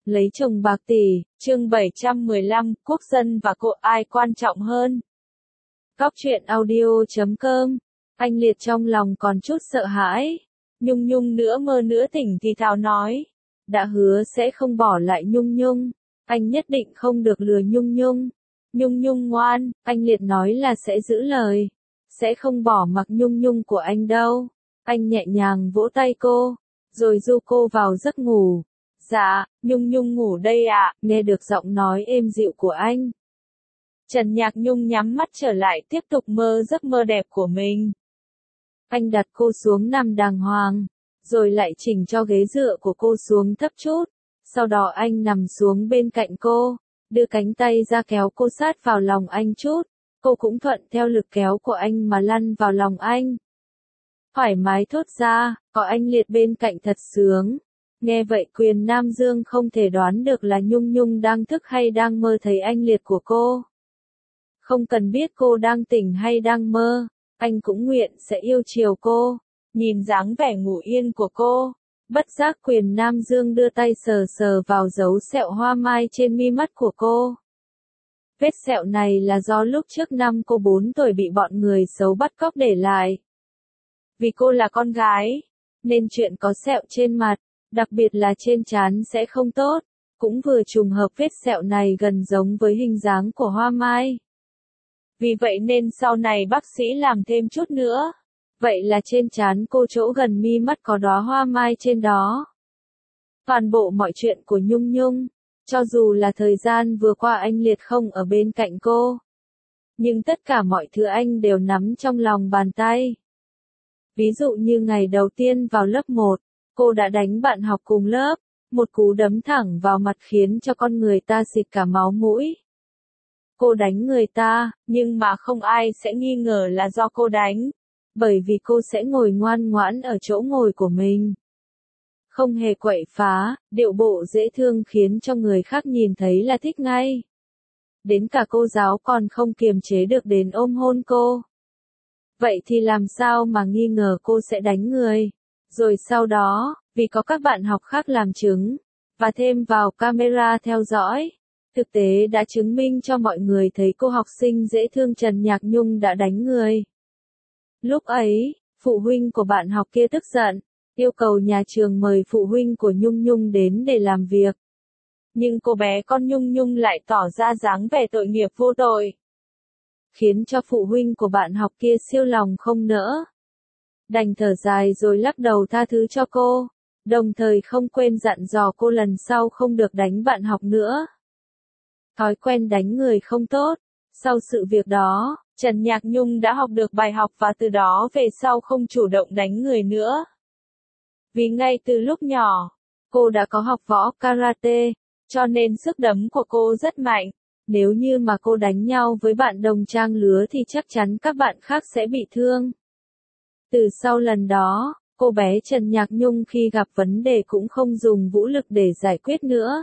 Lấy chồng bạc tỷ, chương 715, quốc dân và cô ai quan trọng hơn? Góc truyện audio.com. Anh Liệt trong lòng còn chút sợ hãi. Nhung Nhung nữa mơ nữa tỉnh thì thào nói. Đã hứa sẽ không bỏ lại Nhung Nhung. Anh nhất định không được lừa Nhung Nhung. Nhung Nhung ngoan, anh Liệt nói là sẽ giữ lời. Sẽ không bỏ mặc Nhung Nhung của anh đâu. Anh nhẹ nhàng vỗ tay cô, rồi du cô vào giấc ngủ. Dạ, Nhung Nhung ngủ đây ạ, nghe được giọng nói êm dịu của anh. Trần Nhạc Nhung nhắm mắt trở lại tiếp tục mơ giấc mơ đẹp của mình. Anh đặt cô xuống nằm đàng hoàng, rồi lại chỉnh cho ghế dựa của cô xuống thấp chút. Sau đó anh nằm xuống bên cạnh cô, đưa cánh tay ra kéo cô sát vào lòng anh chút. Cô cũng thuận theo lực kéo của anh mà lăn vào lòng anh. Thoải mái thốt ra, có anh Liệt bên cạnh thật sướng. Nghe vậy Quyền Nam Dương không thể đoán được là Nhung Nhung đang thức hay đang mơ thấy anh Liệt của cô. Không cần biết cô đang tỉnh hay đang mơ, anh cũng nguyện sẽ yêu chiều cô. Nhìn dáng vẻ ngủ yên của cô, bất giác Quyền Nam Dương đưa tay sờ sờ vào dấu sẹo hoa mai trên mi mắt của cô. Vết sẹo này là do lúc trước năm cô 4 tuổi bị bọn người xấu bắt cóc để lại. Vì cô là con gái, nên chuyện có sẹo trên mặt, đặc biệt là trên trán sẽ không tốt. Cũng vừa trùng hợp vết sẹo này gần giống với hình dáng của hoa mai. Vì vậy nên sau này bác sĩ làm thêm chút nữa. Vậy là trên trán cô chỗ gần mi mắt có đóa hoa mai trên đó. Toàn bộ mọi chuyện của Nhung Nhung, cho dù là thời gian vừa qua anh Liệt không ở bên cạnh cô, nhưng tất cả mọi thứ anh đều nắm trong lòng bàn tay. Ví dụ như ngày đầu tiên vào lớp 1, cô đã đánh bạn học cùng lớp, một cú đấm thẳng vào mặt khiến cho con người ta xịt cả máu mũi. Cô đánh người ta, nhưng mà không ai sẽ nghi ngờ là do cô đánh, bởi vì cô sẽ ngồi ngoan ngoãn ở chỗ ngồi của mình. Không hề quậy phá, điệu bộ dễ thương khiến cho người khác nhìn thấy là thích ngay. Đến cả cô giáo còn không kiềm chế được đến ôm hôn cô. Vậy thì làm sao mà nghi ngờ cô sẽ đánh người? Rồi sau đó, vì có các bạn học khác làm chứng, và thêm vào camera theo dõi, thực tế đã chứng minh cho mọi người thấy cô học sinh dễ thương Trần Nhạc Nhung đã đánh người. Lúc ấy, phụ huynh của bạn học kia tức giận, yêu cầu nhà trường mời phụ huynh của Nhung Nhung đến để làm việc. Nhưng cô bé con Nhung Nhung lại tỏ ra dáng vẻ tội nghiệp vô tội, khiến cho phụ huynh của bạn học kia siêu lòng không nỡ. Đành thở dài rồi lắc đầu tha thứ cho cô, đồng thời không quên dặn dò cô lần sau không được đánh bạn học nữa. Thói quen đánh người không tốt. Sau sự việc đó, Trần Nhạc Nhung đã học được bài học và từ đó về sau không chủ động đánh người nữa. Vì ngay từ lúc nhỏ, cô đã có học võ karate, cho nên sức đấm của cô rất mạnh. Nếu như mà cô đánh nhau với bạn đồng trang lứa thì chắc chắn các bạn khác sẽ bị thương. Từ sau lần đó, cô bé Trần Nhạc Nhung khi gặp vấn đề cũng không dùng vũ lực để giải quyết nữa.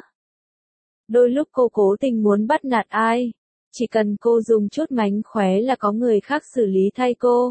Đôi lúc cô cố tình muốn bắt nạt ai, chỉ cần cô dùng chút mánh khóe là có người khác xử lý thay cô.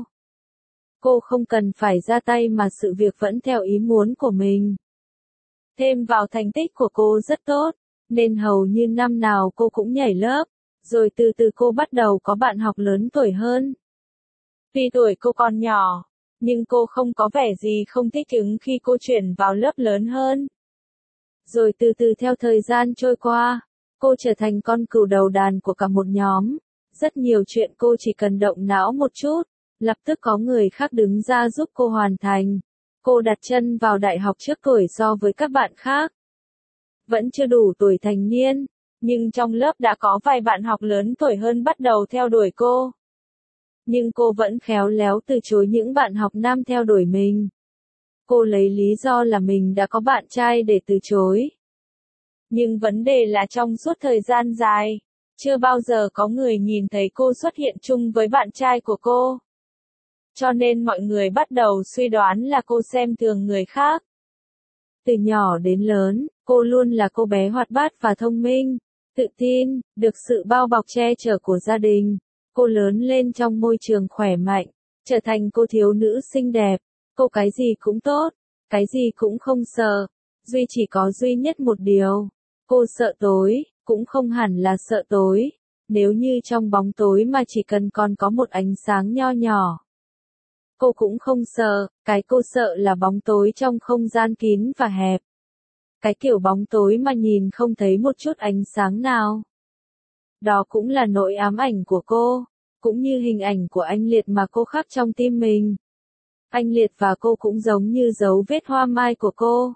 Cô không cần phải ra tay mà sự việc vẫn theo ý muốn của mình. Thêm vào thành tích của cô rất tốt, nên hầu như năm nào cô cũng nhảy lớp, rồi từ từ cô bắt đầu có bạn học lớn tuổi hơn. Tuy tuổi cô còn nhỏ, nhưng cô không có vẻ gì không thích ứng khi cô chuyển vào lớp lớn hơn. Rồi từ từ theo thời gian trôi qua, cô trở thành con cừu đầu đàn của cả một nhóm. Rất nhiều chuyện cô chỉ cần động não một chút, lập tức có người khác đứng ra giúp cô hoàn thành. Cô đặt chân vào đại học trước tuổi so với các bạn khác. Vẫn chưa đủ tuổi thành niên, nhưng trong lớp đã có vài bạn học lớn tuổi hơn bắt đầu theo đuổi cô. Nhưng cô vẫn khéo léo từ chối những bạn học nam theo đuổi mình. Cô lấy lý do là mình đã có bạn trai để từ chối. Nhưng vấn đề là trong suốt thời gian dài, chưa bao giờ có người nhìn thấy cô xuất hiện chung với bạn trai của cô. Cho nên mọi người bắt đầu suy đoán là cô xem thường người khác. Từ nhỏ đến lớn, cô luôn là cô bé hoạt bát và thông minh, tự tin, được sự bao bọc che chở của gia đình. Cô lớn lên trong môi trường khỏe mạnh, trở thành cô thiếu nữ xinh đẹp. Cô cái gì cũng tốt, cái gì cũng không sợ. Chỉ có duy nhất một điều, Cô sợ tối, cũng không hẳn là sợ tối, nếu như trong bóng tối mà chỉ cần còn có một ánh sáng nho nhỏ. Cô cũng không sợ, cái cô sợ là bóng tối trong không gian kín và hẹp. Cái kiểu bóng tối mà nhìn không thấy một chút ánh sáng nào. Đó cũng là nỗi ám ảnh của cô, cũng như hình ảnh của anh Liệt mà cô khắc trong tim mình. Anh Liệt và cô cũng giống như dấu vết hoa mai của cô.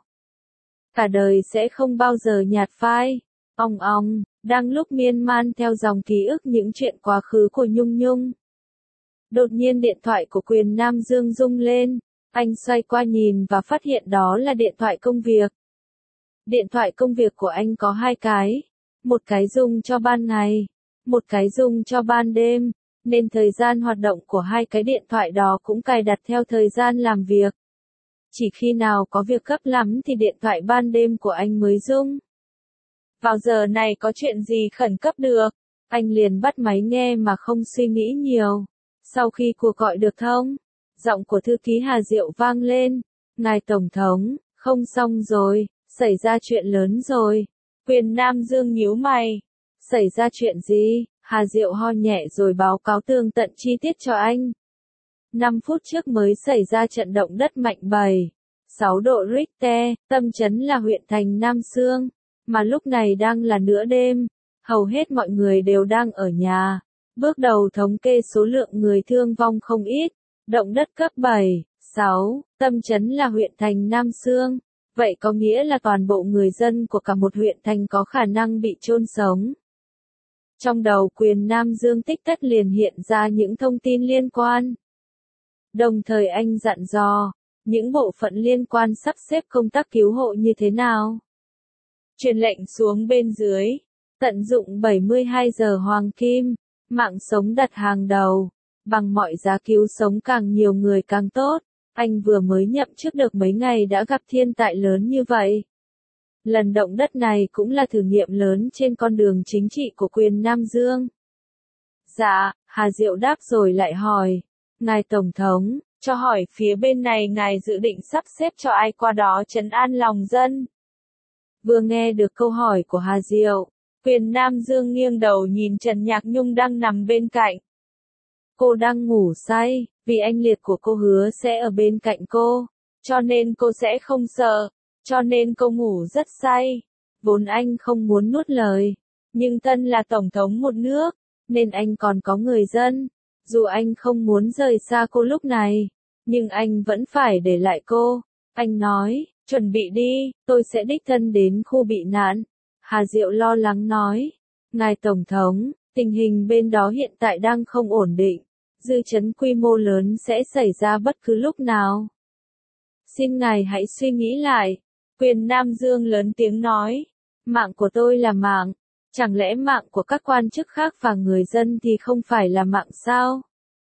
Cả đời sẽ không bao giờ nhạt phai. Ong, đang lúc miên man theo dòng ký ức những chuyện quá khứ của Nhung Nhung. Đột nhiên điện thoại của Quyền Nam Dương rung lên, anh xoay qua nhìn và phát hiện đó là điện thoại công việc. Điện thoại công việc của anh có 2 cái, một cái dùng cho ban ngày, một cái dùng cho ban đêm, nên thời gian hoạt động của 2 cái điện thoại đó cũng cài đặt theo thời gian làm việc. Chỉ khi nào có việc gấp lắm thì điện thoại ban đêm của anh mới rung. Vào giờ này có chuyện gì khẩn cấp được, anh liền bắt máy nghe mà không suy nghĩ nhiều. Sau khi cuộc gọi được thông, giọng của thư ký Hà Diệu vang lên, "Ngài Tổng thống, không xong rồi, xảy ra chuyện lớn rồi." Quyền Nam Dương nhíu mày. "Xảy ra chuyện gì?" Hà Diệu ho nhẹ rồi báo cáo tường tận chi tiết cho anh. 5 phút trước mới xảy ra trận động đất mạnh 7,6 độ Richter, tâm chấn là huyện thành Nam Xương, mà lúc này đang là nửa đêm, hầu hết mọi người đều đang ở nhà. Bước đầu thống kê số lượng người thương vong không ít, động đất cấp 7,6, tâm chấn là huyện thành Nam Xương, vậy có nghĩa là toàn bộ người dân của cả một huyện thành có khả năng bị chôn sống. Trong đầu Quyền Nam Dương tích tắc liền hiện ra những thông tin liên quan. Đồng thời anh dặn dò, những bộ phận liên quan sắp xếp công tác cứu hộ như thế nào. Truyền lệnh xuống bên dưới, tận dụng 72 giờ hoàng kim, mạng sống đặt hàng đầu, bằng mọi giá cứu sống càng nhiều người càng tốt. Anh vừa mới nhậm chức được mấy ngày đã gặp thiên tai lớn như vậy. Lần động đất này cũng là thử nghiệm lớn trên con đường chính trị của Quyền Nam Dương. Dạ, Hà Diệu đáp rồi lại hỏi, "Ngài Tổng thống, cho hỏi phía bên này ngài dự định sắp xếp cho ai qua đó trấn an lòng dân?" Vừa nghe được câu hỏi của Hà Diệu, Quyền Nam Dương nghiêng đầu nhìn Trần Nhạc Nhung đang nằm bên cạnh. Cô đang ngủ say, vì anh Liệt của cô hứa sẽ ở bên cạnh cô, cho nên cô sẽ không sợ, cho nên cô ngủ rất say. Vốn anh không muốn nuốt lời, nhưng thân là Tổng thống một nước, nên anh còn có người dân. Dù anh không muốn rời xa cô lúc này, nhưng anh vẫn phải để lại cô. Anh nói, "Chuẩn bị đi, tôi sẽ đích thân đến khu bị nạn." Hà Diệu lo lắng nói, "Ngài Tổng thống, tình hình bên đó hiện tại đang không ổn định, dư chấn quy mô lớn sẽ xảy ra bất cứ lúc nào. Xin ngài hãy suy nghĩ lại." Quyền Nam Dương lớn tiếng nói, "Mạng của tôi là mạng, chẳng lẽ mạng của các quan chức khác và người dân thì không phải là mạng sao?"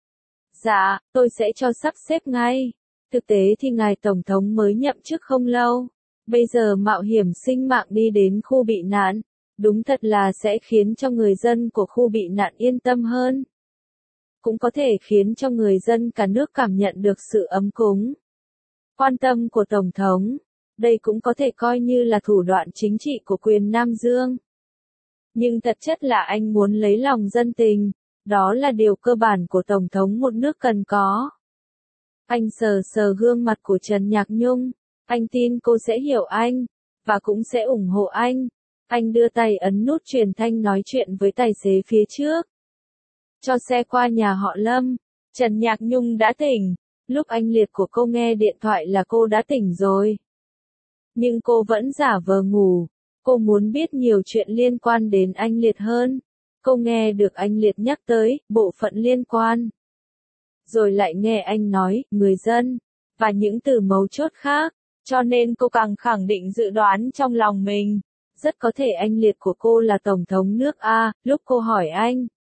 "Dạ, tôi sẽ cho sắp xếp ngay. Thực tế thì ngài Tổng thống mới nhậm chức không lâu. Bây giờ mạo hiểm sinh mạng đi đến khu bị nạn, đúng thật là sẽ khiến cho người dân của khu bị nạn yên tâm hơn. Cũng có thể khiến cho người dân cả nước cảm nhận được sự ấm cúng, quan tâm của Tổng thống. Đây cũng có thể coi như là thủ đoạn chính trị của Quyền Nam Dương. Nhưng thật chất là anh muốn lấy lòng dân tình, đó là điều cơ bản của Tổng thống một nước cần có." Anh sờ sờ gương mặt của Trần Nhạc Nhung, anh tin cô sẽ hiểu anh, và cũng sẽ ủng hộ anh. Anh đưa tay ấn nút truyền thanh nói chuyện với tài xế phía trước. "Cho xe qua nhà họ Lâm." Trần Nhạc Nhung đã tỉnh, lúc anh Liệt của cô nghe điện thoại là cô đã tỉnh rồi. Nhưng cô vẫn giả vờ ngủ, cô muốn biết nhiều chuyện liên quan đến anh Liệt hơn. Cô nghe được anh Liệt nhắc tới bộ phận liên quan. Rồi lại nghe anh nói, người dân, và những từ mấu chốt khác, cho nên cô càng khẳng định dự đoán trong lòng mình. Rất có thể anh Liệt của cô là Tổng thống nước A. Lúc cô hỏi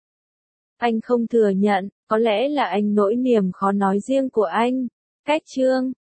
anh không thừa nhận, có lẽ là anh nỗi niềm khó nói riêng của anh. Cách chương